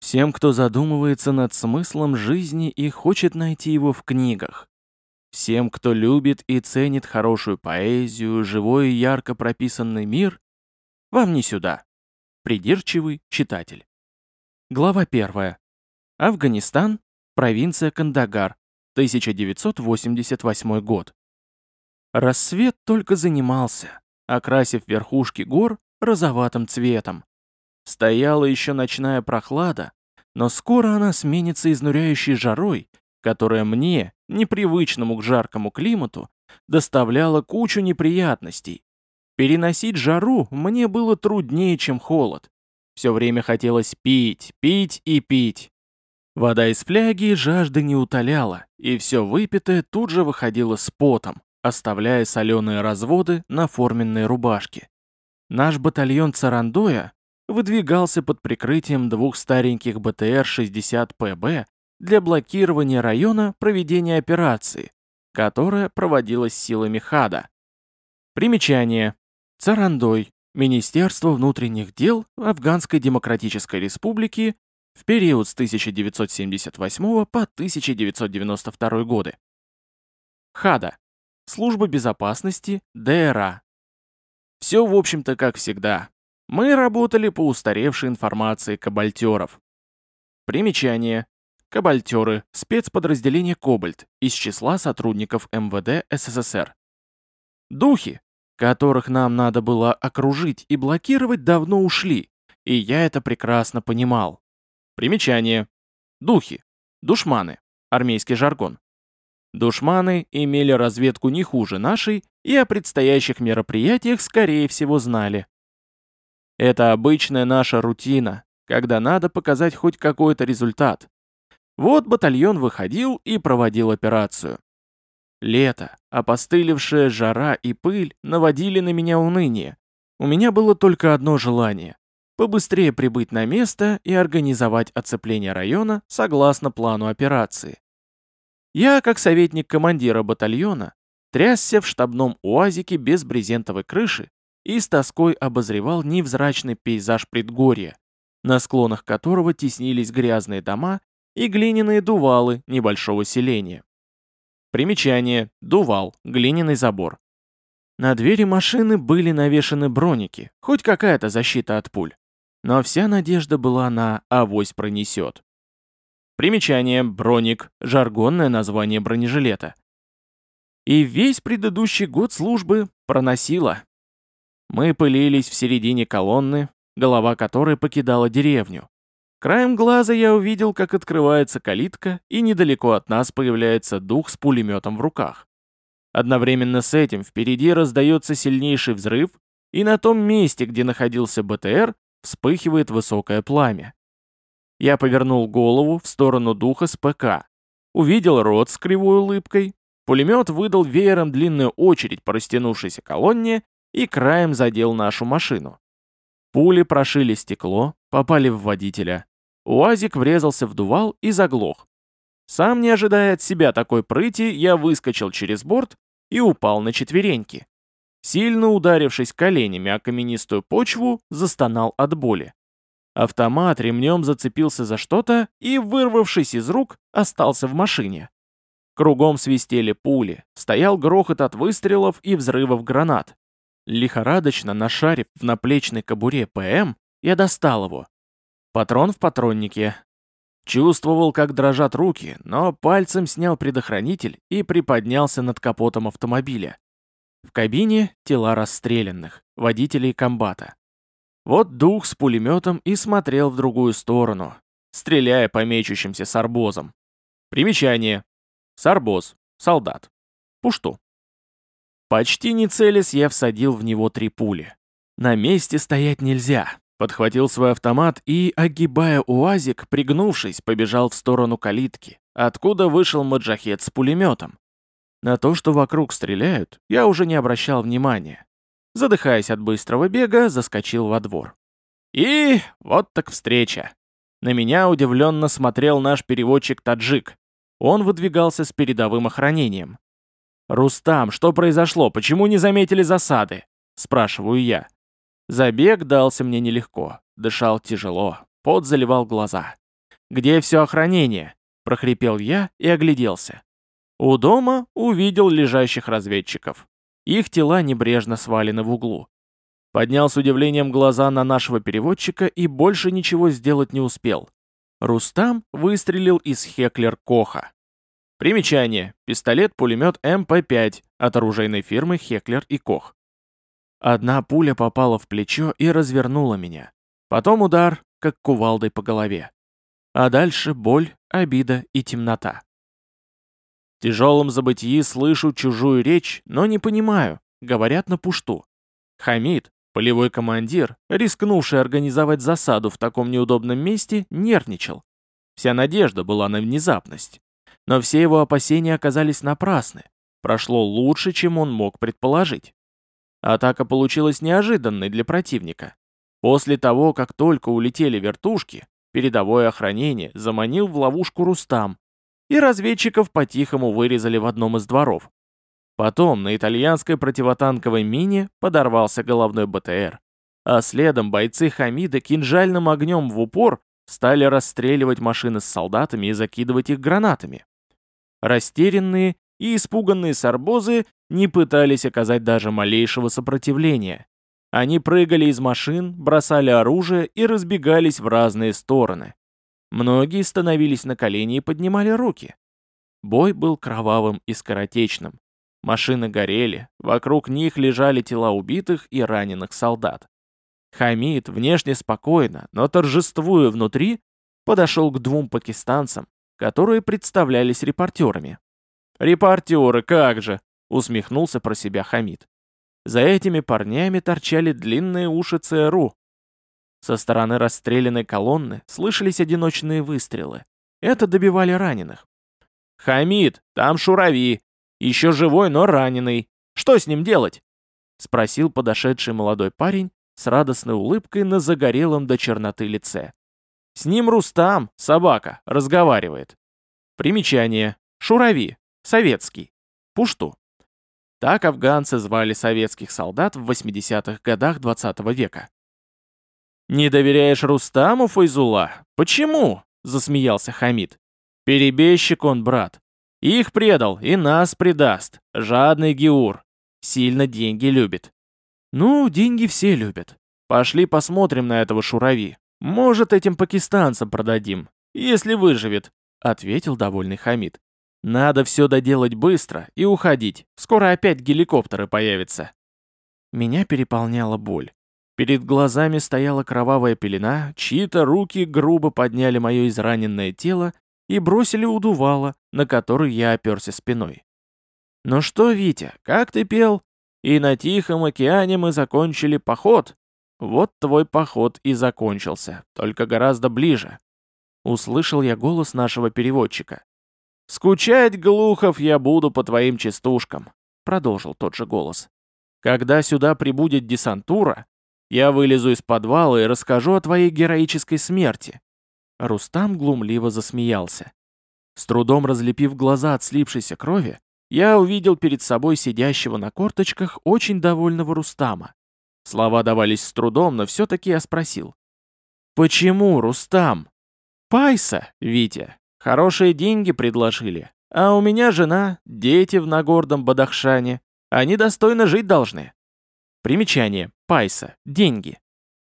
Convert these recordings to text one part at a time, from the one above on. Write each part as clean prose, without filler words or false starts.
Всем, кто задумывается над смыслом жизни и хочет найти его в книгах. Всем, кто любит и ценит хорошую поэзию, живой и ярко прописанный мир, вам не сюда. Придирчивый читатель. Глава 1. Афганистан, провинция Кандагар, 1988 год. Рассвет только занимался, окрасив верхушки гор розоватым цветом. Стояла еще ночная прохлада, но скоро она сменится изнуряющей жарой, которая мне, непривычному к жаркому климату, доставляла кучу неприятностей. Переносить жару мне было труднее, чем холод. Все время хотелось пить, пить и пить. Вода из фляги жажды не утоляла, и все выпитое тут же выходило с потом, оставляя соленые разводы на форменной рубашке. Наш батальон Царандоя выдвигался под прикрытием двух стареньких БТР-60ПБ для блокирования района проведения операции, которая проводилась силами ХАДа. Примечание. Царандой. Министерство внутренних дел Афганской Демократической Республики в период с 1978 по 1992 годы. ХАДа. Служба безопасности ДРА. Все, в общем-то, как всегда. Мы работали по устаревшей информации кабальтеров. Примечание. Кабальтеры – спецподразделение «Кобальт» из числа сотрудников МВД СССР. Духи, которых нам надо было окружить и блокировать, давно ушли, и я это прекрасно понимал. Примечание. Духи. Душманы. Армейский жаргон. Душманы имели разведку не хуже нашей и о предстоящих мероприятиях, скорее всего, знали. Это обычная наша рутина, когда надо показать хоть какой-то результат. Вот батальон выходил и проводил операцию. Лето, опостылевшая жара и пыль наводили на меня уныние. У меня было только одно желание – побыстрее прибыть на место и организовать оцепление района согласно плану операции. Я, как советник командира батальона, трясся в штабном уазике без брезентовой крыши и с тоской обозревал невзрачный пейзаж предгорья, на склонах которого теснились грязные дома и глиняные дувалы небольшого селения. Примечание. Дувал. Глиняный забор. На двери машины были навешаны броники, хоть какая-то защита от пуль. Но вся надежда была на «авось пронесет». Примечание. Броник. Жаргонное название бронежилета. И весь предыдущий год службы проносило. Мы пылились в середине колонны, голова которой покидала деревню. Краем глаза я увидел, как открывается калитка, и недалеко от нас появляется дух с пулеметом в руках. Одновременно с этим впереди раздается сильнейший взрыв, и на том месте, где находился БТР, вспыхивает высокое пламя. Я повернул голову в сторону духа с ПК. Увидел рот с кривой улыбкой. Пулемет выдал веером длинную очередь по растянувшейся колонне и краем задел нашу машину. Пули прошили стекло, попали в водителя. УАЗик врезался в дувал и заглох. Сам не ожидая от себя такой прыти, я выскочил через борт и упал на четвереньки. Сильно ударившись коленями о каменистую почву, застонал от боли. Автомат ремнем зацепился за что-то и, вырвавшись из рук, остался в машине. Кругом свистели пули, стоял грохот от выстрелов и взрывов гранат. Лихорадочно нашарив в наплечной кобуре ПМ, я достал его. Патрон в патроннике. Чувствовал, как дрожат руки, но пальцем снял предохранитель и приподнялся над капотом автомобиля. В кабине тела расстрелянных, водителей комбата. Вот дух с пулеметом и смотрел в другую сторону, стреляя по мечущимся сарбозам. Примечание. Сарбоз. Солдат. Пушту. Почти не целясь, я всадил в него 3 пули. На месте стоять нельзя. Подхватил свой автомат и, огибая УАЗик, пригнувшись, побежал в сторону калитки, откуда вышел маджахед с пулеметом. На то, что вокруг стреляют, я уже не обращал внимания. Задыхаясь от быстрого бега, заскочил во двор. И вот так встреча. На меня удивленно смотрел наш переводчик-таджик. Он выдвигался с передовым охранением. «Рустам, что произошло? Почему не заметили засады?» – спрашиваю я. Забег дался мне нелегко. Дышал тяжело, пот заливал глаза. Где все охранение?» — прохрипел я и огляделся. У дома увидел лежащих разведчиков. Их тела небрежно свалены в углу. Поднял с удивлением глаза на нашего переводчика и больше ничего сделать не успел. Рустам выстрелил из Хеклер Коха. Примечание. Пистолет-пулемет МП-5 от оружейной фирмы Хеклер и Кох. Одна пуля попала в плечо и развернула меня. Потом удар, как кувалдой по голове. А дальше боль, обида и темнота. В тяжелом забытии слышу чужую речь, но не понимаю, говорят на пушту. Хамид, полевой командир, рискнувший организовать засаду в таком неудобном месте, нервничал. Вся надежда была на внезапность. Но все его опасения оказались напрасны. Прошло лучше, чем он мог предположить. Атака получилась неожиданной для противника. После того, как только улетели вертушки, передовое охранение заманил в ловушку Рустам, и разведчиков по-тихому вырезали в одном из дворов. Потом на итальянской противотанковой мине подорвался головной БТР, а следом бойцы Хамида кинжальным огнем в упор стали расстреливать машины с солдатами и закидывать их гранатами. Растерянные и испуганные сарбозы не пытались оказать даже малейшего сопротивления. Они прыгали из машин, бросали оружие и разбегались в разные стороны. Многие становились на колени и поднимали руки. Бой был кровавым и скоротечным. Машины горели, вокруг них лежали тела убитых и раненых солдат. Хамид, внешне спокойно, но торжествуя внутри, подошел к двум пакистанцам, которые представлялись репортерами. «Репортеры, как же!» — усмехнулся про себя Хамид. За этими парнями торчали длинные уши ЦРУ. Со стороны расстрелянной колонны слышались одиночные выстрелы. Это добивали раненых. «Хамид, там Шурави! Еще живой, но раненый. Что с ним делать?» — спросил подошедший молодой парень с радостной улыбкой на загорелом до черноты лице. «С ним Рустам, собака, разговаривает». Примечание. Шурави. Советский. Пушту. Так афганцы звали советских солдат в 80-х годах 20 века. «Не доверяешь Рустаму, Файзула? Почему?» — засмеялся Хамид. «Перебежчик он, брат. Их предал и нас предаст. Жадный Геур. Сильно деньги любит». «Ну, деньги все любят. Пошли посмотрим на этого Шурави. Может, этим пакистанцам продадим, если выживет», — ответил довольный Хамид. «Надо все доделать быстро и уходить. Скоро опять геликоптеры появятся». Меня переполняла боль. Перед глазами стояла кровавая пелена, чьи-то руки грубо подняли мое израненное тело и бросили удувало, на который я оперся спиной. «Ну что, Витя, как ты пел? И на Тихом океане мы закончили поход». Вот твой поход и закончился, только гораздо ближе. Услышал я голос нашего переводчика. «Скучать, Глухов, я буду по твоим частушкам», продолжил тот же голос. «Когда сюда прибудет десантура, я вылезу из подвала и расскажу о твоей героической смерти». Рустам глумливо засмеялся. С трудом разлепив глаза от слипшейся крови, я увидел перед собой сидящего на корточках очень довольного Рустама. Слова давались с трудом, но все-таки я спросил. «Почему, Рустам?» «Пайса, Витя. Хорошие деньги предложили. А у меня жена, дети в Нагорном Бадахшане. Они достойно жить должны». Примечание. Пайса. Деньги.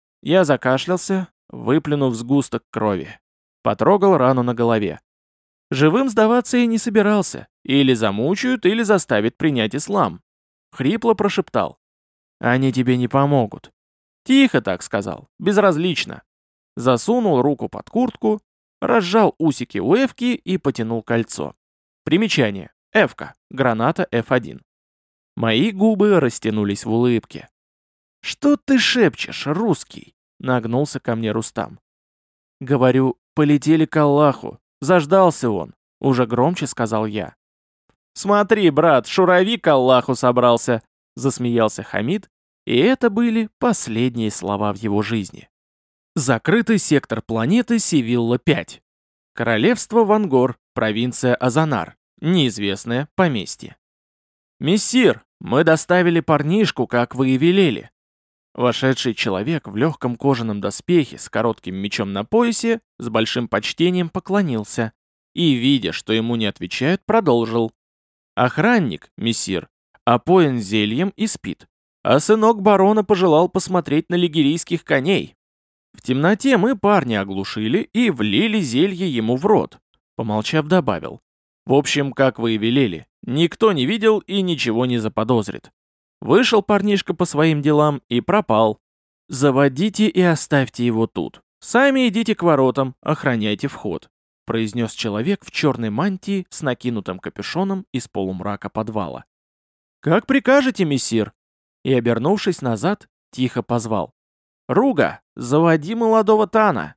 Я закашлялся, выплюнув сгусток крови. Потрогал рану на голове. Живым сдаваться я не собирался. Или замучают, или заставят принять ислам. Хрипло прошептал. «Они тебе не помогут». Тихо так сказал, безразлично. Засунул руку под куртку, разжал усики у эвки и потянул кольцо. Примечание. Эвка. Граната F1. Мои губы растянулись в улыбке. «Что ты шепчешь, русский?» — нагнулся ко мне Рустам. «Говорю, полетели к Аллаху. Заждался он», — уже громче сказал я. «Смотри, брат, Шурави к Аллаху собрался», — засмеялся Хамид, и это были последние слова в его жизни. Закрытый сектор планеты Севилла-5. Королевство Вангор, провинция Азанар. Неизвестное поместье. «Мессир, мы доставили парнишку, как вы и велели». Вошедший человек в легком кожаном доспехе с коротким мечом на поясе с большим почтением поклонился и, видя, что ему не отвечают, продолжил. Охранник, мессир, опоен зельем и спит, а сынок барона пожелал посмотреть на лигерийских коней. В темноте мы парня оглушили и влили зелье ему в рот. Помолчав, добавил. В общем, как вы и велели, никто не видел и ничего не заподозрит. Вышел парнишка по своим делам и пропал. Заводите и оставьте его тут. Сами идите к воротам, охраняйте вход, произнес человек в черной мантии с накинутым капюшоном из полумрака подвала. Как прикажете, мессир? И, обернувшись назад, тихо позвал. Руга, заводи молодого Тана.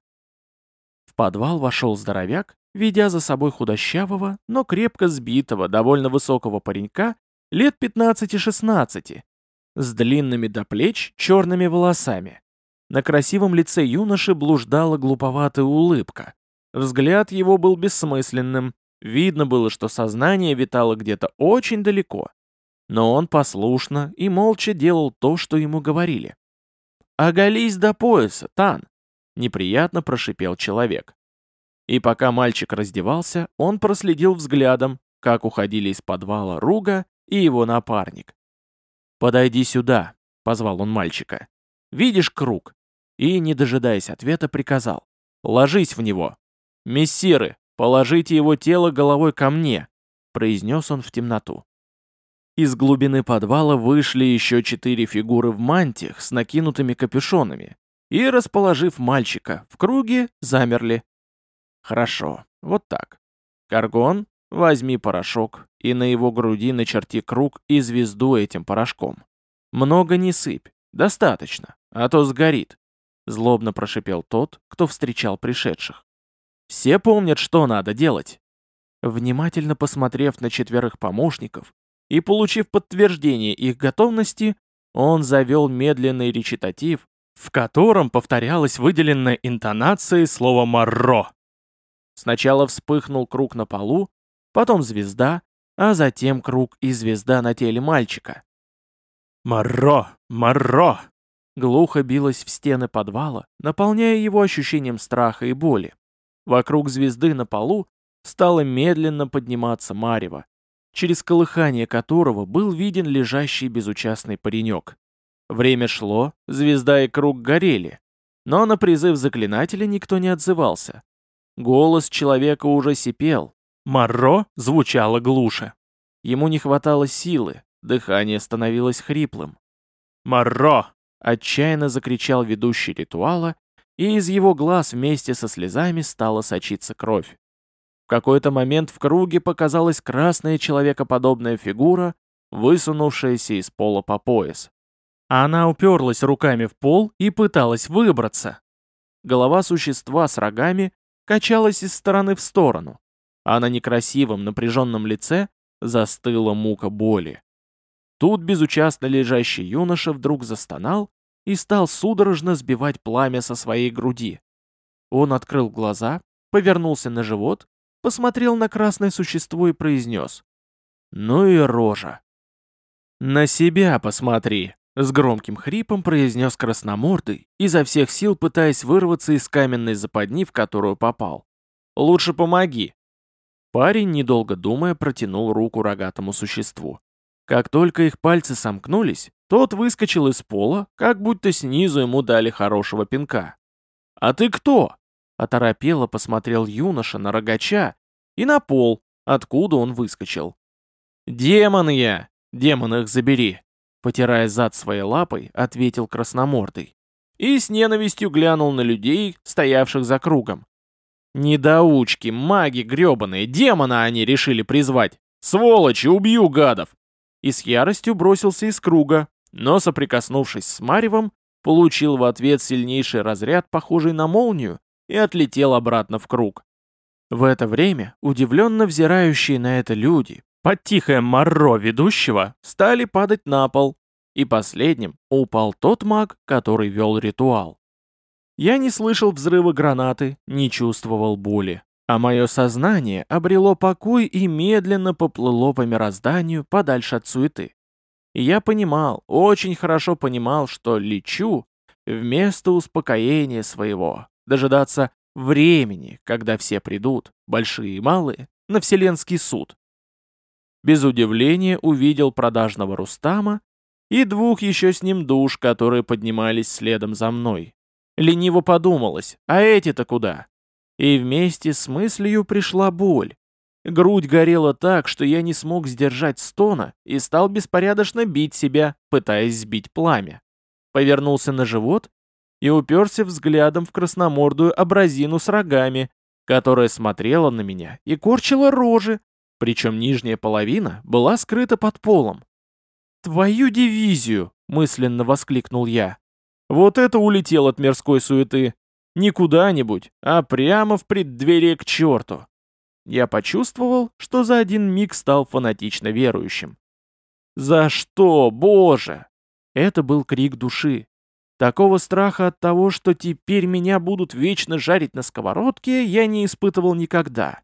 В подвал вошел здоровяк, ведя за собой худощавого, но крепко сбитого, довольно высокого паренька лет 15-16, с длинными до плеч черными волосами. На красивом лице юноши блуждала глуповатая улыбка. Взгляд его был бессмысленным, видно было, что сознание витало где-то очень далеко. Но он послушно и молча делал то, что ему говорили. «Оголись до пояса, Тан!» — неприятно прошипел человек. И пока мальчик раздевался, он проследил взглядом, как уходили из подвала Руга и его напарник. «Подойди сюда», — позвал он мальчика. «Видишь круг?» И, не дожидаясь ответа, приказал. «Ложись в него». «Мессиры, положите его тело головой ко мне», — произнес он в темноту. Из глубины подвала вышли еще 4 фигуры в мантиях с накинутыми капюшонами и, расположив мальчика в круге, замерли. «Хорошо, вот так. Каргон, возьми порошок и на его груди начерти круг и звезду этим порошком. Много не сыпь, достаточно, а то сгорит», — злобно прошипел тот, кто встречал пришедших. «Все помнят, что надо делать». Внимательно посмотрев на 4 помощников и получив подтверждение их готовности, он завел медленный речитатив, в котором повторялось выделенное интонацией слово «марро». Сначала вспыхнул круг на полу, потом звезда, а затем круг и звезда на теле мальчика. «Марро! Марро!» глухо билось в стены подвала, наполняя его ощущением страха и боли. Вокруг звезды на полу стало медленно подниматься марево, через колыхание которого был виден лежащий безучастный паренек. Время шло, звезда и круг горели, но на призыв заклинателя никто не отзывался. Голос человека уже сипел, «Марро» звучало глуше. Ему не хватало силы, дыхание становилось хриплым. «Марро!» — отчаянно закричал ведущий ритуала, и из его глаз вместе со слезами стала сочиться кровь. В какой-то момент в круге показалась красная человекоподобная фигура, высунувшаяся из пола по пояс. Она уперлась руками в пол и пыталась выбраться. Голова существа с рогами качалась из стороны в сторону, а на некрасивом напряженном лице застыла мука боли. Тут безучастно лежащий юноша вдруг застонал и стал судорожно сбивать пламя со своей груди. Он открыл глаза, повернулся на живот, посмотрел на красное существо и произнес: «Ну и рожа!» «На себя посмотри!» — с громким хрипом произнес красномордый, изо всех сил пытаясь вырваться из каменной западни, в которую попал. «Лучше помоги!» Парень, недолго думая, протянул руку рогатому существу. Как только их пальцы сомкнулись, тот выскочил из пола, как будто снизу ему дали хорошего пинка. «А ты кто?» — оторопело посмотрел юноша на рогача и на пол, откуда он выскочил. «Демон я! Демон их забери!» Потирая зад своей лапой, ответил красномордый. И с ненавистью глянул на людей, стоявших за кругом. «Недоучки, маги гребаные, демона они решили призвать! Сволочи, убью гадов!» И с яростью бросился из круга, но, соприкоснувшись с маревом, получил в ответ сильнейший разряд, похожий на молнию, и отлетел обратно в круг. В это время удивленно взирающие на это люди, под тихое марро ведущего, стали падать на пол, и последним упал тот маг, который вел ритуал. Я не слышал взрыва гранаты, не чувствовал боли, а мое сознание обрело покой и медленно поплыло по мирозданию подальше от суеты. И я понимал, очень хорошо понимал, что лечу вместо успокоения своего, дожидаться времени, когда все придут, большие и малые, на Вселенский суд. Без удивления увидел продажного Рустама и двух еще с ним душ, которые поднимались следом за мной. Лениво подумалось, а эти-то куда? И вместе с мыслью пришла боль. Грудь горела так, что я не смог сдержать стона и стал беспорядочно бить себя, пытаясь сбить пламя. Повернулся на живот и уперся взглядом в красномордую абразину с рогами, которая смотрела на меня и корчила рожи, причем нижняя половина была скрыта под полом. «Твою дивизию!» — мысленно воскликнул я. «Вот это улетел от мирской суеты! Не куда-нибудь, а прямо в преддверие к черту!» Я почувствовал, что за один миг стал фанатично верующим. «За что, Боже?» Это был крик души. Такого страха от того, что теперь меня будут вечно жарить на сковородке, я не испытывал никогда.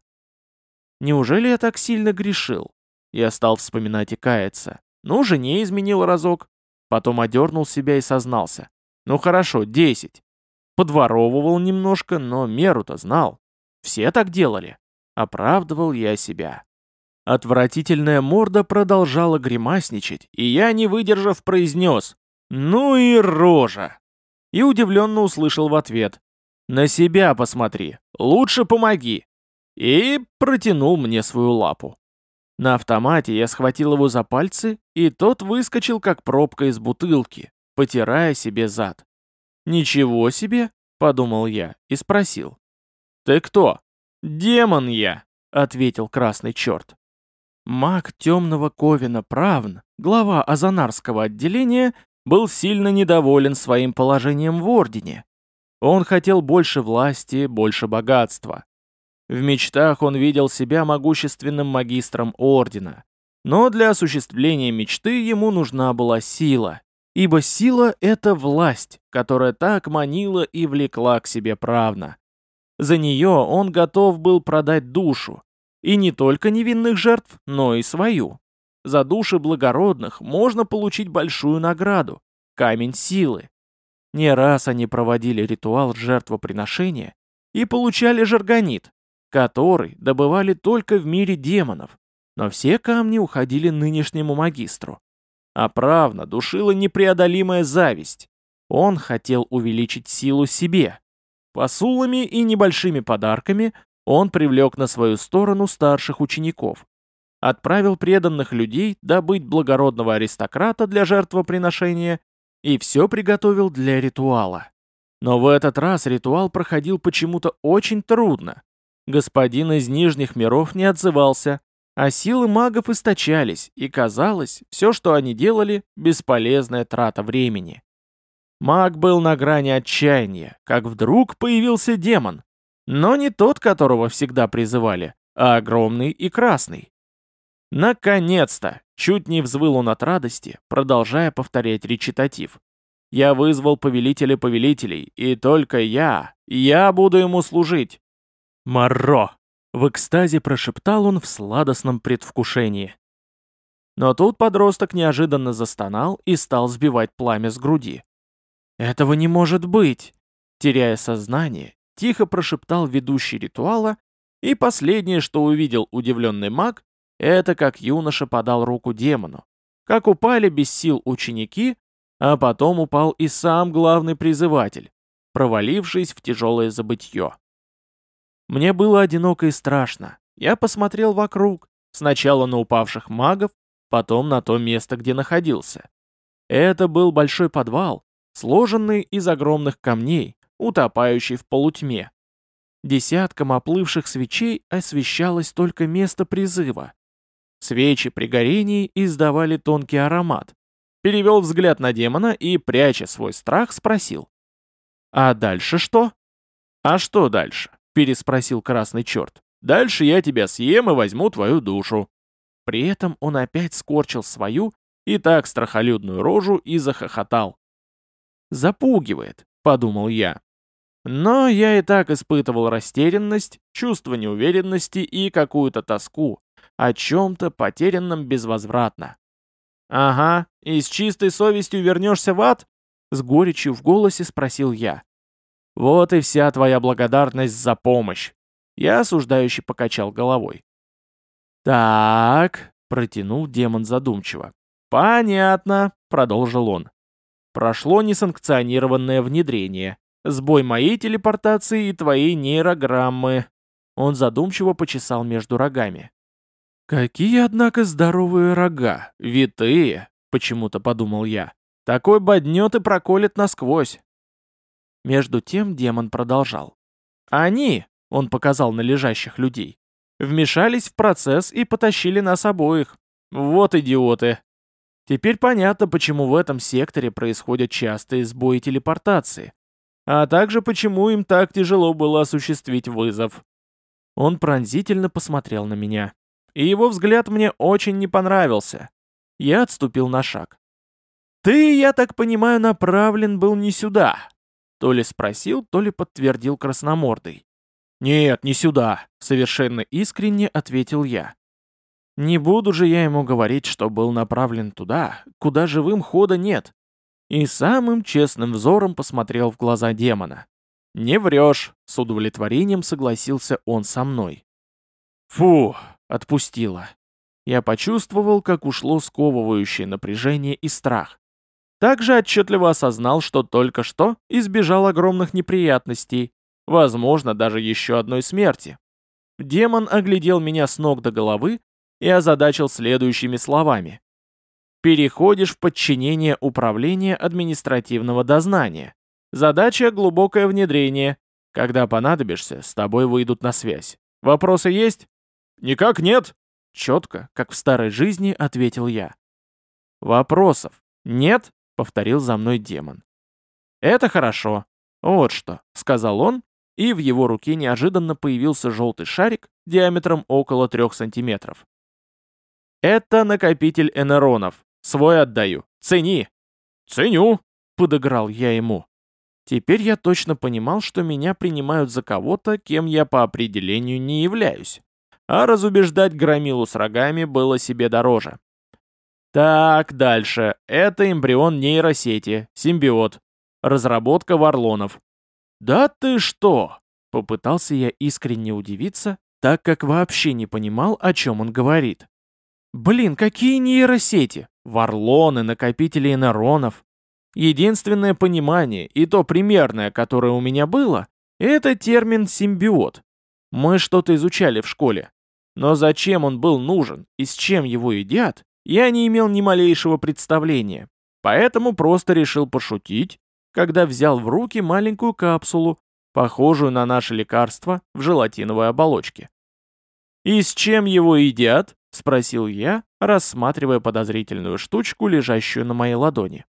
Неужели я так сильно грешил? Я стал вспоминать и каяться. Ну, жене изменил разок. Потом одернул себя и сознался. Ну хорошо, 10. Подворовывал немножко, но меру-то знал. Все так делали. Оправдывал я себя. Отвратительная морда продолжала гримасничать, и я, не выдержав, произнес «Ну и рожа!» И удивленно услышал в ответ «На себя посмотри, лучше помоги!» И протянул мне свою лапу. На автомате я схватил его за пальцы, и тот выскочил, как пробка из бутылки, потирая себе зад. «Ничего себе!» — подумал я и спросил. «Ты кто?» «Демон я!» — ответил красный черт. Маг темного Ковина Правн, глава Азанарского отделения, был сильно недоволен своим положением в Ордене. Он хотел больше власти, больше богатства. В мечтах он видел себя могущественным магистром Ордена. Но для осуществления мечты ему нужна была сила, ибо сила — это власть, которая так манила и влекла к себе Правна. За нее он готов был продать душу, и не только невинных жертв, но и свою. За души благородных можно получить большую награду — камень силы. Не раз они проводили ритуал жертвоприношения и получали жаргонит, который добывали только в мире демонов, но все камни уходили нынешнему магистру. А правно душила непреодолимая зависть. Он хотел увеличить силу себе. Посулами и небольшими подарками он привлек на свою сторону старших учеников. Отправил преданных людей добыть благородного аристократа для жертвоприношения и все приготовил для ритуала. Но в этот раз ритуал проходил почему-то очень трудно. Господин из Нижних миров не отзывался, а силы магов истощались, и казалось, все, что они делали, бесполезная трата времени. Маг был на грани отчаяния, как вдруг появился демон. Но не тот, которого всегда призывали, а огромный и красный. Наконец-то! Чуть не взвыл он от радости, продолжая повторять речитатив. Я вызвал повелителя повелителей, и только я буду ему служить. Марро! В экстазе прошептал он в сладостном предвкушении. Но тут подросток неожиданно застонал и стал сбивать пламя с груди. «Этого не может быть!» Теряя сознание, тихо прошептал ведущий ритуала, и последнее, что увидел удивленный маг, это как юноша подал руку демону, как упали без сил ученики, а потом упал и сам главный призыватель, провалившись в тяжелое забытье. Мне было одиноко и страшно. Я посмотрел вокруг, сначала на упавших магов, потом на то место, где находился. Это был большой подвал, сложенный из огромных камней, утопающий в полутьме. Десятком оплывших свечей освещалось только место призыва. Свечи при горении издавали тонкий аромат. Перевел взгляд на демона и, пряча свой страх, спросил. «А дальше что?» «А что дальше?» — переспросил красный черт. «Дальше я тебя съем и возьму твою душу». При этом он опять скорчил свою и так страхолюдную рожу и захохотал. «Запугивает», — подумал я. Но я и так испытывал растерянность, чувство неуверенности и какую-то тоску о чем-то потерянном безвозвратно. Ага, И с чистой совестью вернешься в ад?» С горечью в голосе спросил я. «Вот и вся твоя благодарность за помощь!» Я осуждающе покачал головой. «Так», — протянул демон задумчиво. «Понятно», — продолжил он. «Прошло несанкционированное внедрение. Сбой моей телепортации и твоей нейрограммы». Он задумчиво почесал между рогами. «Какие, однако, здоровые рога, витые», — почему-то подумал я. «Такой боднет и проколет насквозь». Между тем демон продолжал. «Они», — он показал на лежащих людей, вмешались в процесс и потащили нас обоих. Вот идиоты. Теперь понятно, почему в этом секторе происходят частые сбои телепортации, а также почему им так тяжело было осуществить вызов. Он пронзительно посмотрел на меня, и его взгляд мне очень не понравился. Я отступил на шаг. «Ты, я так понимаю, направлен был не сюда?» То ли спросил, то ли подтвердил красномордый. «Нет, не сюда», — совершенно искренне ответил я. Не буду же я ему говорить, что был направлен туда, куда живым хода нет. И самым честным взором посмотрел в глаза демона. «Не врешь», — с удовлетворением согласился он со мной. «Фу», — отпустило. Я почувствовал, как ушло сковывающее напряжение и страх. Также отчетливо осознал, что только что избежал огромных неприятностей, возможно, даже еще одной смерти. Демон оглядел меня с ног до головы и озадачил следующими словами. «Переходишь в подчинение управления административного дознания. Задача — глубокое внедрение. Когда понадобишься, с тобой выйдут на связь. Вопросы есть?» «Никак нет», — четко, как в старой жизни, ответил я. «Вопросов нет?» — повторил за мной демон. «Это хорошо. Вот что», — сказал он, и в его руке неожиданно появился желтый шарик диаметром около 3 сантиметров. «Это накопитель энеронов. Свой отдаю. Цени». «Ценю», — подыграл я ему. Теперь я точно понимал, что меня принимают за кого-то, кем я по определению не являюсь. А разубеждать громилу с рогами было себе дороже. Так, дальше. Это эмбрион нейросети, симбиот. Разработка варлонов. «Да ты что?» — попытался я искренне удивиться, так как вообще не понимал, о чем он говорит. «Блин, какие нейросети? Варлоны, накопители нейронов. Единственное понимание, и то примерное, которое у меня было, это термин «симбиот». Мы что-то изучали в школе. Но зачем он был нужен и с чем его едят, я не имел ни малейшего представления. Поэтому просто решил пошутить, когда взял в руки маленькую капсулу, похожую на наше лекарство в желатиновой оболочке. «И с чем его едят?» — спросил я, рассматривая подозрительную штучку, лежащую на моей ладони.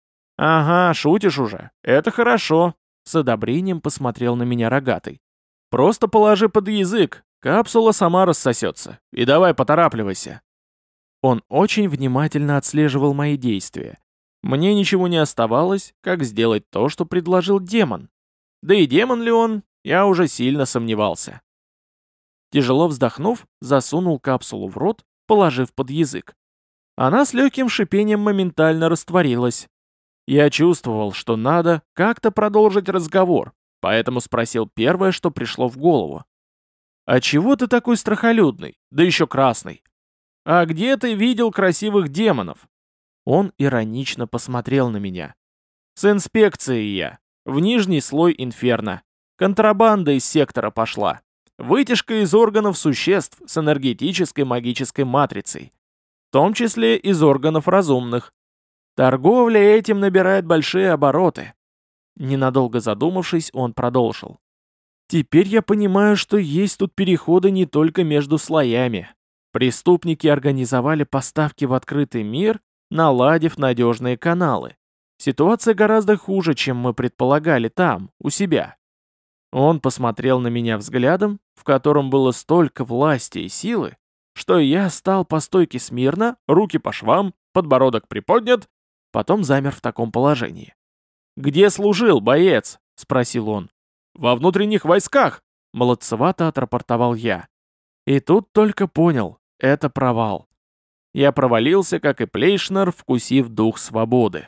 «Ага, шутишь уже. Это хорошо», — с одобрением посмотрел на меня рогатый. «Просто положи под язык, капсула сама рассосется. И давай поторапливайся». Он очень внимательно отслеживал мои действия. Мне ничего не оставалось, как сделать то, что предложил демон. Да и демон ли он, я уже сильно сомневался. Тяжело вздохнув, засунул капсулу в рот, положив под язык. Она с легким шипением моментально растворилась. Я чувствовал, что надо как-то продолжить разговор, поэтому спросил первое, что пришло в голову. «А чего ты такой страхолюдный, да еще красный? А где ты видел красивых демонов?» Он иронично посмотрел на меня. «С инспекцией я. В нижний слой инферно. Контрабанда из сектора пошла. Вытяжка из органов существ с энергетической магической матрицей. В том числе из органов разумных. Торговля этим набирает большие обороты». Ненадолго задумавшись, он продолжил. «Теперь я понимаю, что есть тут переходы не только между слоями. Преступники организовали поставки в открытый мир, наладив надежные каналы. Ситуация гораздо хуже, чем мы предполагали там, у себя». Он посмотрел на меня взглядом, в котором было столько власти и силы, что я стал по стойке смирно, руки по швам, подбородок приподнят, потом замер в таком положении. «Где служил, боец?» — спросил он. «Во внутренних войсках», — молодцевато отрапортовал я. И тут только понял, это провал. Я провалился, как и Плейшнер, вкусив дух свободы.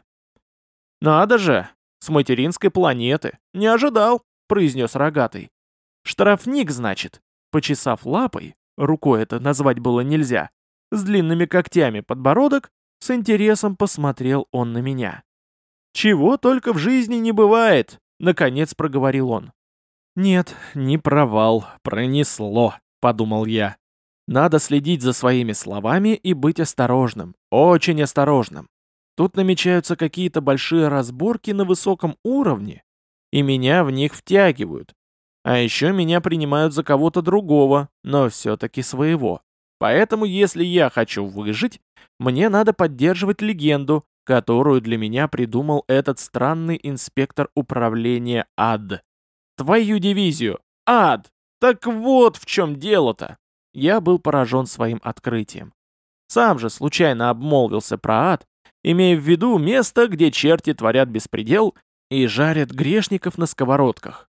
«Надо же! С материнской планеты! Не ожидал!» — произнес рогатый. «Штрафник, значит?» Почесав лапой, рукой это назвать было нельзя, с длинными когтями подбородок, с интересом посмотрел он на меня. «Чего только в жизни не бывает!» — наконец проговорил он. «Нет, не провал, пронесло», — подумал я. «Надо следить за своими словами и быть осторожным, очень осторожным. Тут намечаются какие-то большие разборки на высоком уровне, и меня в них втягивают. А еще меня принимают за кого-то другого, но все-таки своего. Поэтому, если я хочу выжить, мне надо поддерживать легенду, которую для меня придумал этот странный инспектор управления ад. Твою дивизию! Ад! Так вот в чем дело-то!» Я был поражен своим открытием. Сам же случайно обмолвился про ад, имея в виду место, где черти творят беспредел и жарят грешников на сковородках.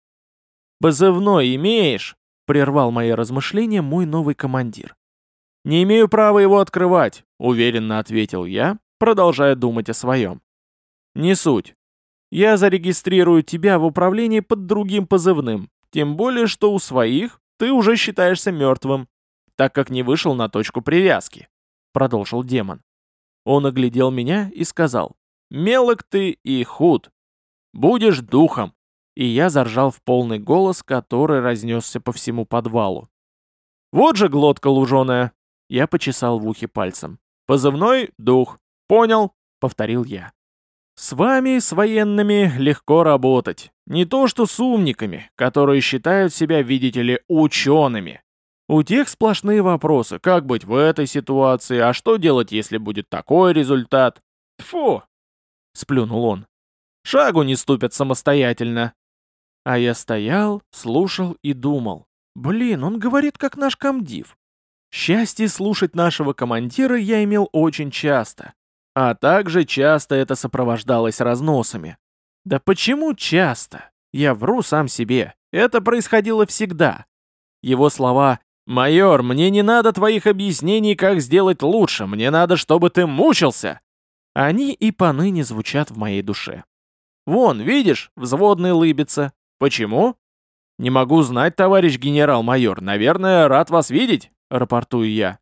«Позывной имеешь?» — прервал мои размышления мой новый командир. «Не имею права его открывать», — уверенно ответил я, продолжая думать о своем. «Не суть. Я зарегистрирую тебя в управлении под другим позывным, тем более, что у своих ты уже считаешься мертвым, так как не вышел на точку привязки», — продолжил демон. Он оглядел меня и сказал: «Мелок ты и худ. Будешь духом». И я заржал в полный голос, который разнесся по всему подвалу. «Вот же глотка луженая!» Я почесал в ухе пальцем. «Позывной — дух. Понял?» — повторил я. «С вами, с военными, легко работать. Не то что с умниками, которые считают себя, видите ли, учеными. У тех сплошные вопросы, как быть в этой ситуации, а что делать, если будет такой результат? Тьфу!» — сплюнул он. «Шагу не ступят самостоятельно». А я стоял, слушал и думал. Блин, он говорит, как наш комдив. Счастье слушать нашего командира я имел очень часто. А также часто это сопровождалось разносами. Да почему часто? Я вру сам себе. Это происходило всегда. Его слова «Майор, мне не надо твоих объяснений, как сделать лучше, мне надо, чтобы ты мучился», они и поныне звучат в моей душе. Вон, видишь, взводный лыбится. Почему? Не могу знать, товарищ генерал-майор. Наверное, рад вас видеть, рапортую я.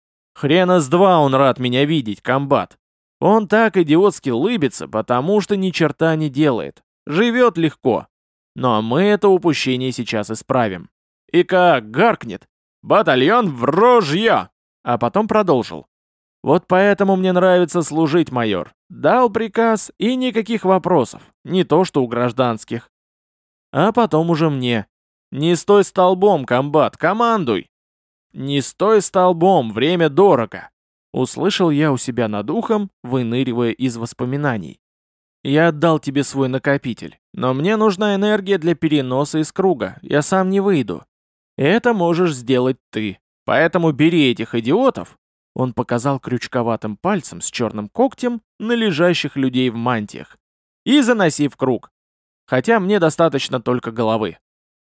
Хрена с два он рад меня видеть, комбат. Он так идиотски лыбится, потому что ни черта не делает. Живет легко. Но мы это упущение сейчас исправим. И как гаркнет: «Батальон в ружье!» А потом продолжил. «Вот поэтому мне нравится служить, майор. Дал приказ, и никаких вопросов. Не то что у гражданских». А потом уже мне. «Не стой столбом, комбат, командуй!» «Не стой столбом, время дорого!» Услышал я у себя над ухом, выныривая из воспоминаний. «Я отдал тебе свой накопитель, но мне нужна энергия для переноса из круга, я сам не выйду. Это можешь сделать ты, поэтому бери этих идиотов». Он показал крючковатым пальцем с черным когтем на лежащих людей в мантиях. «И заноси в круг. Хотя мне достаточно только головы».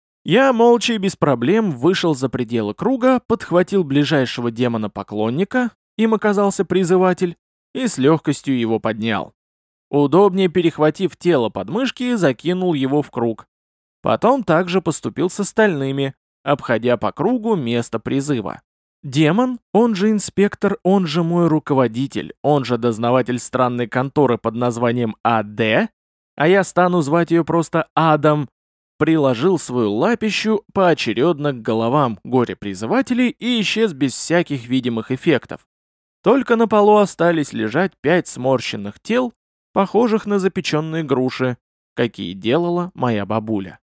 Я молча и без проблем вышел за пределы круга, подхватил ближайшего демона-поклонника, им оказался призыватель, и с легкостью его поднял. Удобнее перехватив тело под мышки, закинул его в круг. Потом также поступил с остальными, обходя по кругу место призыва. Демон, он же инспектор, он же мой руководитель, он же дознаватель странной конторы под названием АД, а я стану звать ее просто Адом, приложил свою лапищу поочередно к головам горе-призывателей и исчез без всяких видимых эффектов. Только на полу остались лежать 5 сморщенных тел, похожих на запеченные груши, какие делала моя бабуля.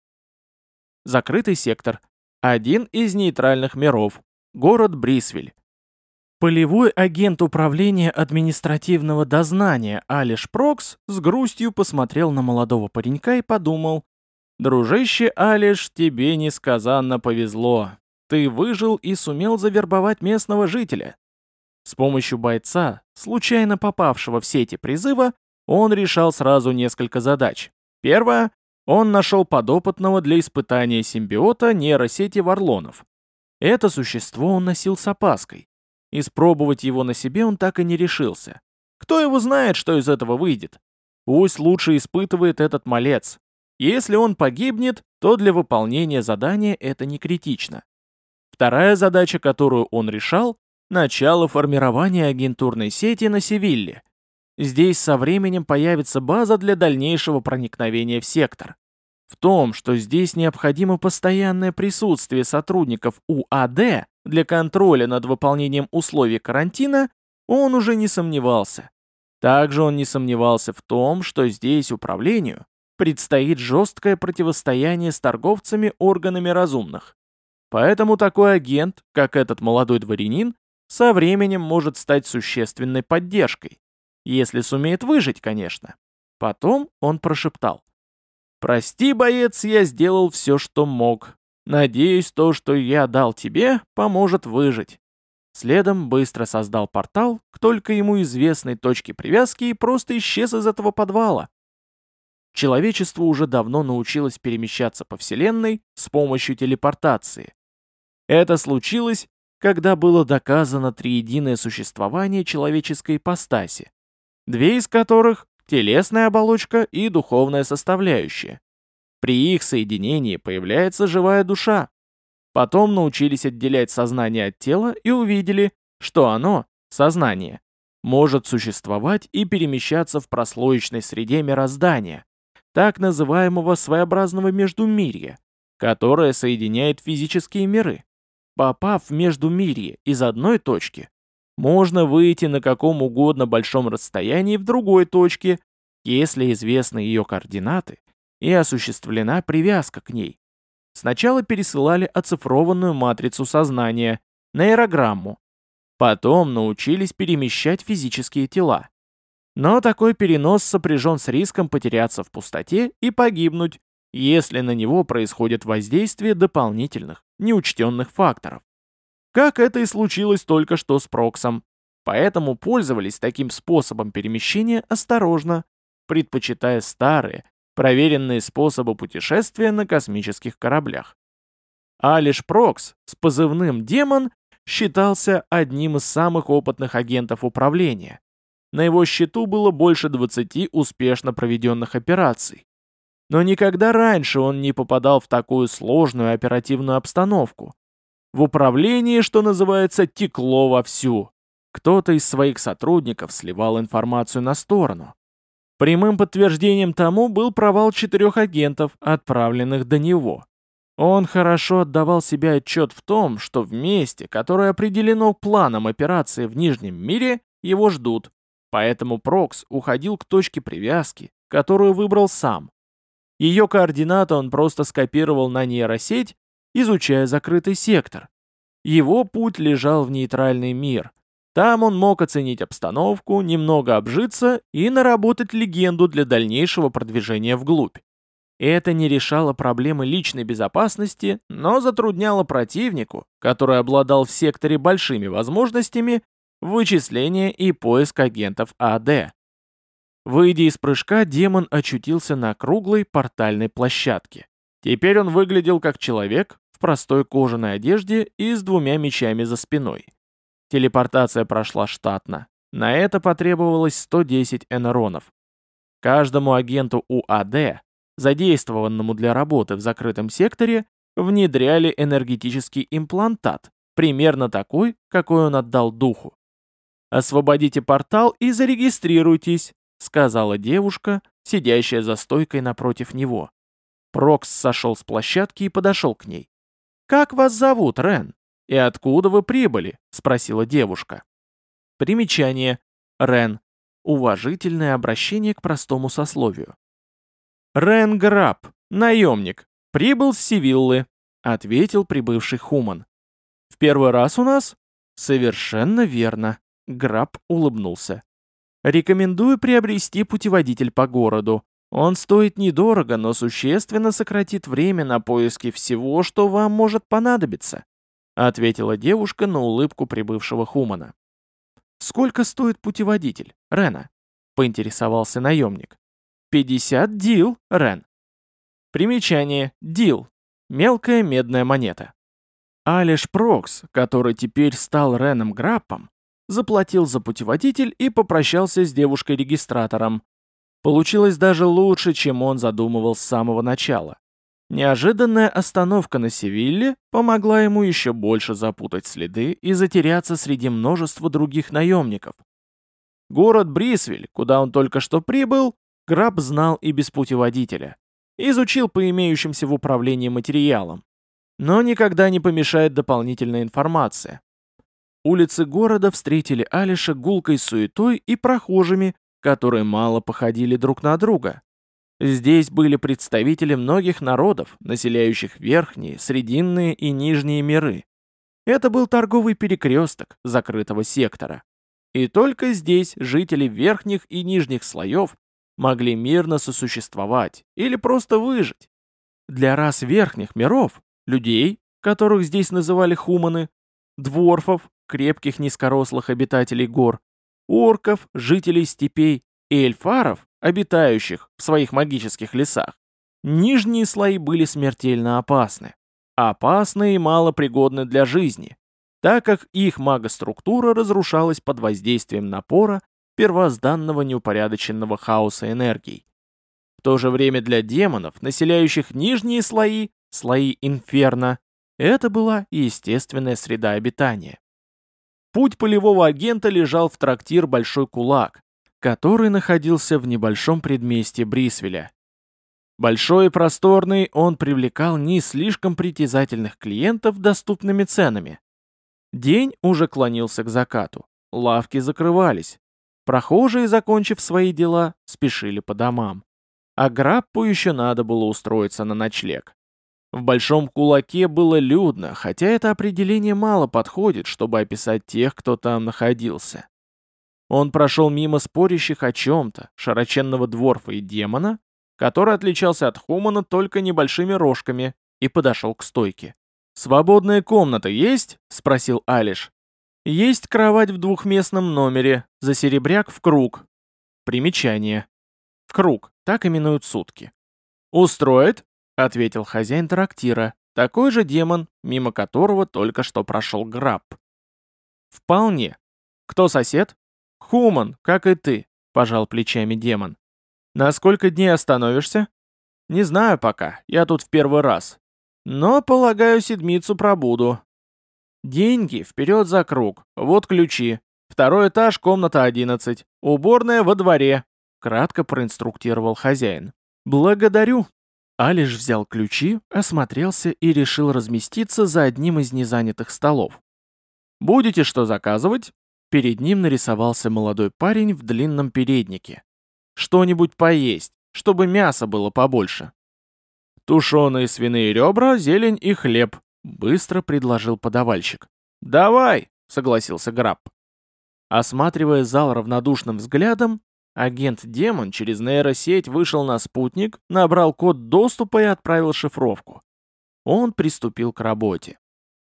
Закрытый сектор. Один из нейтральных миров. Город Брисвель. Полевой агент управления административного дознания Алиш Прокс с грустью посмотрел на молодого паренька и подумал: «Дружище Алиш, тебе несказанно повезло. Ты выжил и сумел завербовать местного жителя». С помощью бойца, случайно попавшего в сети призыва, он решал сразу несколько задач. Первое. Он нашел подопытного для испытания симбиота нейросети Варлонов. Это существо он носил с опаской. Испробовать его на себе он так и не решился. Кто его знает, что из этого выйдет? Пусть лучше испытывает этот малец. Если он погибнет, то для выполнения задания это не критично. Вторая задача, которую он решал, начало формирования агентурной сети на Севилле. Здесь со временем появится база для дальнейшего проникновения в сектор. В том, что здесь необходимо постоянное присутствие сотрудников УАД для контроля над выполнением условий карантина, он уже не сомневался. Также он не сомневался в том, что здесь управлению предстоит жесткое противостояние с торговцами органами разумных. Поэтому такой агент, как этот молодой дворянин, со временем может стать существенной поддержкой. Если сумеет выжить, конечно. Потом он прошептал. «Прости, боец, я сделал все, что мог. Надеюсь, то, что я дал тебе, поможет выжить». Следом быстро создал портал к только ему известной точке привязки и просто исчез из этого подвала. Человечество уже давно научилось перемещаться по Вселенной с помощью телепортации. Это случилось, когда было доказано триединое существование человеческой ипостаси, две из которых — телесная оболочка и духовная составляющая. При их соединении появляется живая душа. Потом научились отделять сознание от тела и увидели, что оно, сознание, может существовать и перемещаться в прослоечной среде мироздания, так называемого своеобразного междумирья, которое соединяет физические миры. Попав в междумирье из одной точки, можно выйти на каком угодно большом расстоянии в другой точке, если известны ее координаты и осуществлена привязка к ней. Сначала пересылали оцифрованную матрицу сознания, нейрограмму. Потом научились перемещать физические тела. Но такой перенос сопряжен с риском потеряться в пустоте и погибнуть, если на него происходит воздействие дополнительных, неучтенных факторов. Как это и случилось только что с Проксом. Поэтому пользовались таким способом перемещения осторожно, предпочитая старые, проверенные способы путешествия на космических кораблях. А лишь Прокс с позывным «Демон» считался одним из самых опытных агентов управления. На его счету было больше 20 успешно проведенных операций. Но никогда раньше он не попадал в такую сложную оперативную обстановку. В управлении, что называется, текло вовсю. Кто-то из своих сотрудников сливал информацию на сторону. Прямым подтверждением тому был провал 4 агентов, отправленных до него. Он хорошо отдавал себе отчет в том, что в месте, которое определено планом операции в Нижнем мире, его ждут. Поэтому Прокс уходил к точке привязки, которую выбрал сам. Ее координаты он просто скопировал на нейросеть, изучая закрытый сектор. Его путь лежал в нейтральный мир. Там он мог оценить обстановку, немного обжиться и наработать легенду для дальнейшего продвижения вглубь. Это не решало проблемы личной безопасности, но затрудняло противнику, который обладал в секторе большими возможностями, вычисление и поиск агентов АД. Выйдя из прыжка, демон очутился на круглой портальной площадке. Теперь он выглядел как человек в простой кожаной одежде и с 2 мечами за спиной. Телепортация прошла штатно. На это потребовалось 110 энеронов. Каждому агенту УАД, задействованному для работы в закрытом секторе, внедряли энергетический имплантат, примерно такой, какой он отдал духу. «Освободите портал и зарегистрируйтесь», — сказала девушка, сидящая за стойкой напротив него. Прокс сошел с площадки и подошел к ней. «Как вас зовут, Рен? И откуда вы прибыли?» — спросила девушка. Примечание. Рен. Уважительное обращение к простому сословию. «Рен Граб, наемник, прибыл с Севиллы», — ответил прибывший Хуман. «В первый раз у нас?» «Совершенно верно», — Граб улыбнулся. «Рекомендую приобрести путеводитель по городу. Он стоит недорого, но существенно сократит время на поиски всего, что вам может понадобиться», — ответила девушка на улыбку прибывшего Хумана. «Сколько стоит путеводитель, Рена?» — поинтересовался наемник. 50 дил, Рен. Примечание. Дил. Мелкая медная монета. Алиш Прокс, который теперь стал Реном Граппом, заплатил за путеводитель и попрощался с девушкой-регистратором. Получилось даже лучше, чем он задумывал с самого начала. Неожиданная остановка на Севилле помогла ему еще больше запутать следы и затеряться среди множества других наемников. Город Брисвель, куда он только что прибыл, Граб знал и без путеводителя. Изучил по имеющимся в управлении материалам. Но никогда не помешает дополнительная информация. Улицы города встретили Алиша гулкой суетой и прохожими, которые мало походили друг на друга. Здесь были представители многих народов, населяющих верхние, срединные и нижние миры. Это был торговый перекресток закрытого сектора. И только здесь жители верхних и нижних слоев могли мирно сосуществовать или просто выжить. Для рас верхних миров, людей, которых здесь называли хуманы, дворфов, крепких низкорослых обитателей гор, орков, жителей степей и эльфаров, обитающих в своих магических лесах, нижние слои были смертельно опасны. Опасны и малопригодны для жизни, так как их магоструктура разрушалась под воздействием напора первозданного неупорядоченного хаоса энергий. В то же время для демонов, населяющих нижние слои, слои инферно, это была естественная среда обитания. Путь полевого агента лежал в трактир «Большой кулак», который находился в небольшом предместье Брисвеля. Большой и просторный, он привлекал не слишком притязательных клиентов доступными ценами. День уже клонился к закату, лавки закрывались. Прохожие, закончив свои дела, спешили по домам. А Граппу еще надо было устроиться на ночлег. В Большом Кулаке было людно, хотя это определение мало подходит, чтобы описать тех, кто там находился. Он прошел мимо спорящих о чем-то, широченного дворфа и демона, который отличался от хумана только небольшими рожками, и подошел к стойке. «Свободная комната есть?» — спросил Алиш. «Есть кровать в двухместном номере, за серебряк в круг». Примечание. В круг, так именуют сутки. «Устроит?» — ответил хозяин трактира, такой же демон, мимо которого только что прошел Граб. «Вполне. Кто сосед?» «Хуман, как и ты», — пожал плечами демон. «На сколько дней остановишься?» «Не знаю пока, я тут в первый раз. Но, полагаю, седмицу пробуду». «Деньги вперед за круг, вот ключи. Второй этаж, комната 11, уборная во дворе», — кратко проинструктировал хозяин. «Благодарю». Алиш взял ключи, осмотрелся и решил разместиться за одним из незанятых столов. «Будете что заказывать?» Перед ним нарисовался молодой парень в длинном переднике. «Что-нибудь поесть, чтобы мяса было побольше». «Тушеные свиные ребра, зелень и хлеб», — быстро предложил подавальщик. «Давай», — согласился Граб. Осматривая зал равнодушным взглядом, агент-демон через нейросеть вышел на спутник, набрал код доступа и отправил шифровку. Он приступил к работе.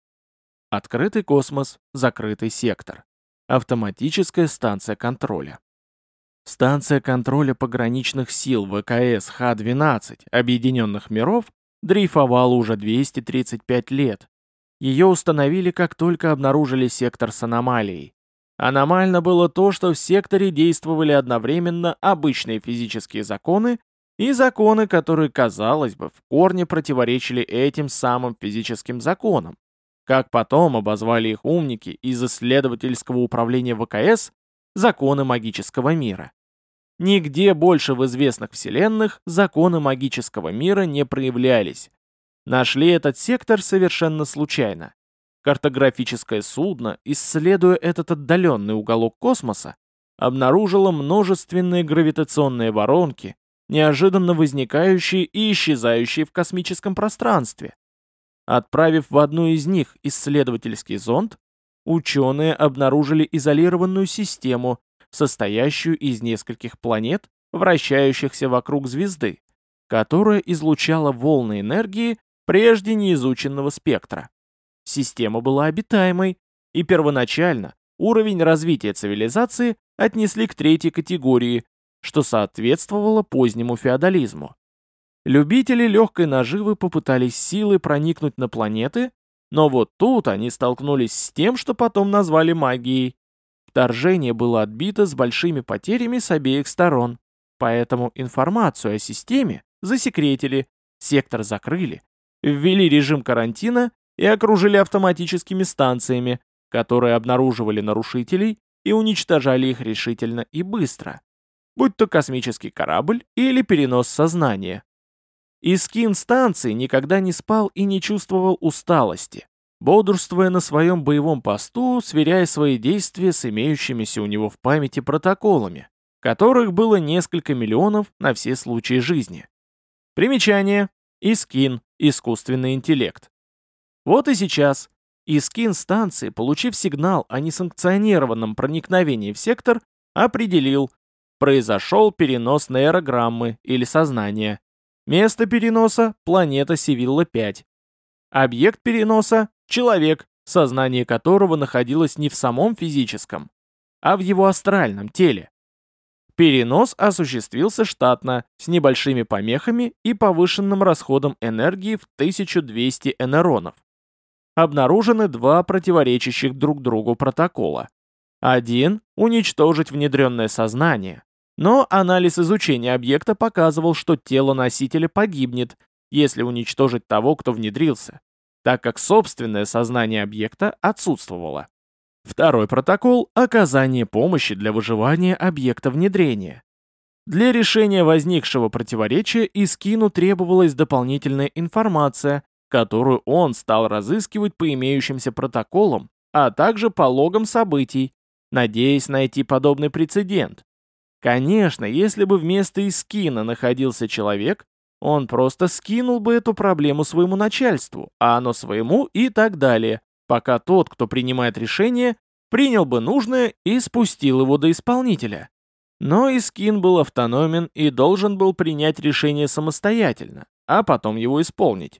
Открытый космос, закрытый сектор. Автоматическая станция контроля. Станция контроля пограничных сил ВКС Х-12 Объединенных миров дрейфовала уже 235 лет. Ее установили, как только обнаружили сектор с аномалией. Аномально было то, что в секторе действовали одновременно обычные физические законы и законы, которые, казалось бы, в корне противоречили этим самым физическим законам. Как потом обозвали их умники из исследовательского управления ВКС законы магического мира. Нигде больше в известных вселенных законы магического мира не проявлялись. Нашли этот сектор совершенно случайно. Картографическое судно, исследуя этот отдаленный уголок космоса, обнаружило множественные гравитационные воронки, неожиданно возникающие и исчезающие в космическом пространстве. Отправив в одну из них исследовательский зонд, ученые обнаружили изолированную систему, состоящую из нескольких планет, вращающихся вокруг звезды, которая излучала волны энергии прежде неизученного спектра. Система была обитаемой, и первоначально уровень развития цивилизации отнесли к третьей категории, что соответствовало позднему феодализму. Любители легкой наживы попытались силой проникнуть на планеты, Но вот тут они столкнулись с тем, что потом назвали магией. Вторжение было отбито с большими потерями с обеих сторон, поэтому информацию о системе засекретили, сектор закрыли, ввели режим карантина и окружили автоматическими станциями, которые обнаруживали нарушителей и уничтожали их решительно и быстро, будь то космический корабль или перенос сознания. Искин станции никогда не спал и не чувствовал усталости, бодрствуя на своем боевом посту, сверяя свои действия с имеющимися у него в памяти протоколами, которых было несколько миллионов на все случаи жизни. Примечание. Искин – искусственный интеллект. Вот и сейчас Искин станции, получив сигнал о несанкционированном проникновении в сектор, определил, произошел перенос нейрограммы или сознания. Место переноса – планета Севилла-5. Объект переноса – человек, сознание которого находилось не в самом физическом, а в его астральном теле. Перенос осуществился штатно, с небольшими помехами и повышенным расходом энергии в 1200 энеронов. Обнаружены два противоречащих друг другу протокола. Один – уничтожить внедренное сознание, но анализ изучения объекта показывал, что тело носителя погибнет, если уничтожить того, кто внедрился, так как собственное сознание объекта отсутствовало. Второй протокол – оказание помощи для выживания объекта внедрения. Для решения возникшего противоречия Искину требовалась дополнительная информация, которую он стал разыскивать по имеющимся протоколам, а также по логам событий, надеясь найти подобный прецедент. Конечно, если бы вместо Искина находился человек, он просто скинул бы эту проблему своему начальству, а оно своему и так далее, пока тот, кто принимает решение, принял бы нужное и спустил его до исполнителя. Но Искин был автономен и должен был принять решение самостоятельно, а потом его исполнить.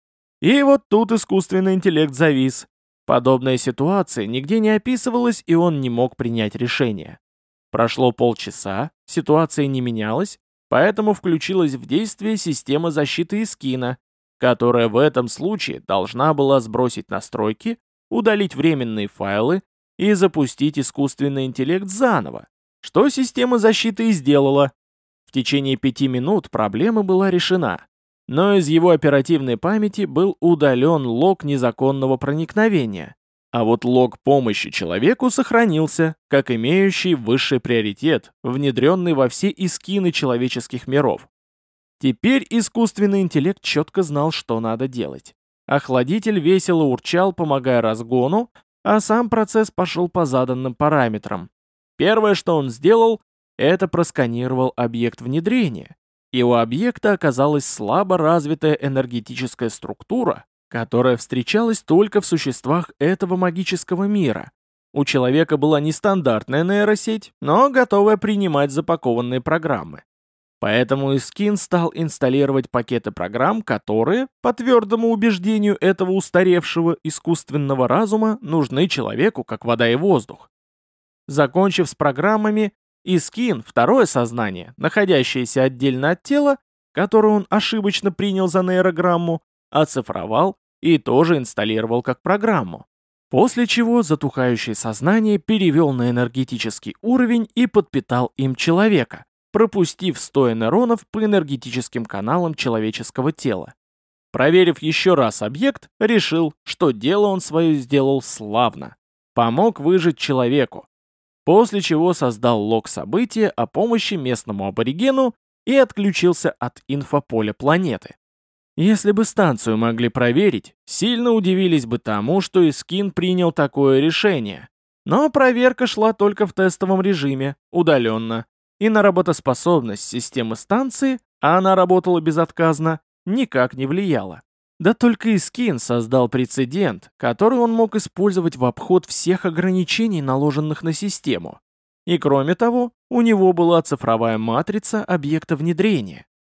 И вот тут искусственный интеллект завис. Подобная ситуация нигде не описывалась, и он не мог принять решение. Прошло полчаса, ситуация не менялась, поэтому включилась в действие система защиты Искина, которая в этом случае должна была сбросить настройки, удалить временные файлы и запустить искусственный интеллект заново, что система защиты и сделала. В течение 5 минут проблема была решена, но из его оперативной памяти был удален лог незаконного проникновения, а вот лог помощи человеку сохранился, как имеющий высший приоритет, внедренный во все искины человеческих миров. Теперь искусственный интеллект четко знал, что надо делать. Охладитель весело урчал, помогая разгону, а сам процесс пошел по заданным параметрам. Первое, что он сделал, это просканировал объект внедрения, и у объекта оказалась слабо развитая энергетическая структура, которая встречалась только в существах этого магического мира. У человека была нестандартная нейросеть, но готовая принимать запакованные программы. Поэтому Искин стал инсталлировать пакеты программ, которые, по твердому убеждению этого устаревшего искусственного разума, нужны человеку, как вода и воздух. Закончив с программами, Искин, второе сознание, находящееся отдельно от тела, которое он ошибочно принял за нейрограмму, оцифровал и тоже инсталлировал как программу. После чего затухающее сознание перевел на энергетический уровень и подпитал им человека, пропустив 100 нейронов по энергетическим каналам человеческого тела. Проверив еще раз объект, решил, что дело он свое сделал славно. Помог выжить человеку. После чего создал лог события о помощи местному аборигену и отключился от инфополя планеты. Если бы станцию могли проверить, сильно удивились бы тому, что Искин принял такое решение. Но проверка шла только в тестовом режиме, удаленно, и на работоспособность системы станции, а она работала безотказно, никак не влияла. Да только Искин создал прецедент, который он мог использовать в обход всех ограничений, наложенных на систему. И кроме того, у него была цифровая матрица объекта внедрения,